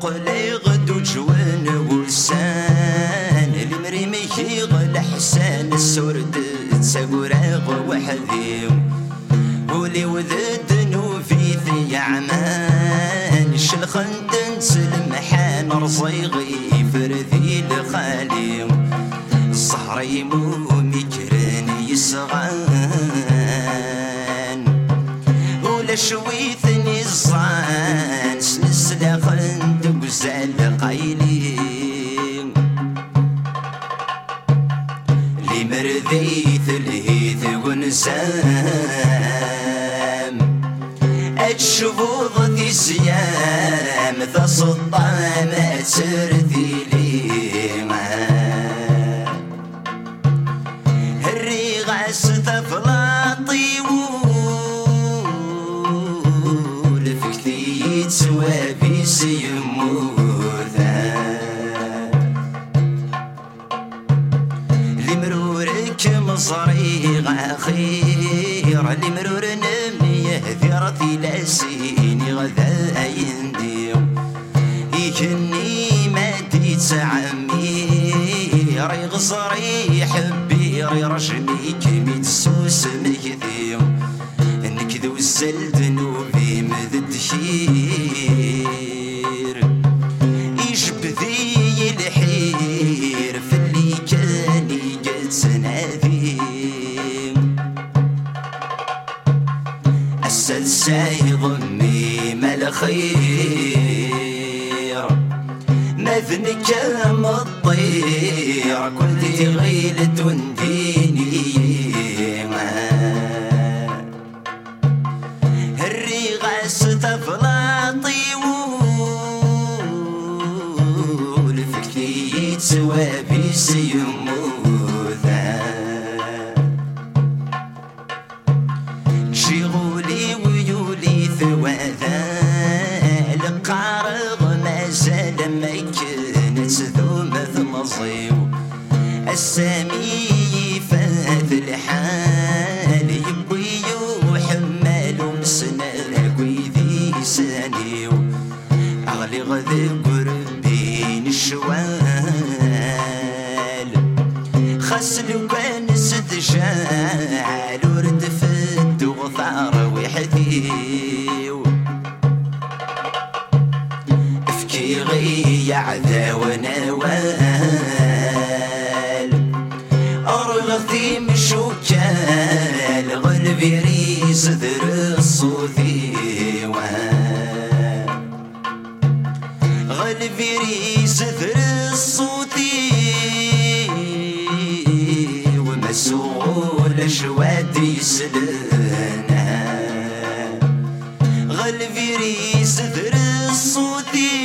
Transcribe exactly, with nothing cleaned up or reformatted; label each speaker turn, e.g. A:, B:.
A: قلي غدو جوان وسان المريمي يغل حسان السورد تساقراغ وحذي ولي وذدنو في ذي عمان شلخن تنسلم حان رصيغي فرذي لخالي الصحر يمومي كران يسغان ولا شويث نزان سلسلة خندق وزال قايلي لي مرذيث الهيث ونسام الشفوض ذي سيام ذا صدام ترثي لي الريغاس ثفلاطي ولفكتي تسوابي سيموثا لمرورك مصريغ خير لمرور نميه ذرتي لاسيني غذا يندي يكني ما تتعمي ري غصري حبي ري رشمي كمي تسوس مكذي نكذو السل ذنوبي مذد خير يشبذي الحير في اللي كان يقد سنادي السلساي ضمي مالخير مذنك مطير كنت غيلة ديني الريغاس تفلاطي ولفكتي تسوابي سيموثا شغولي ويولي ثواذا القارغ ما زال مكنت ذومة مصيو السامي فات الحال يبوي وحمال مسنا قويذي سانيو أغلي غذي قربين الشوال خسلو كان ستشال ورد فد وثار وحديو افكي عذا ونوال أرغثي مشوكال غلبي ريس ذر الصوثي غلبي ريس ذر الصوثي ومسؤول شوادي سلنا غلبي ريس ذر الصوثي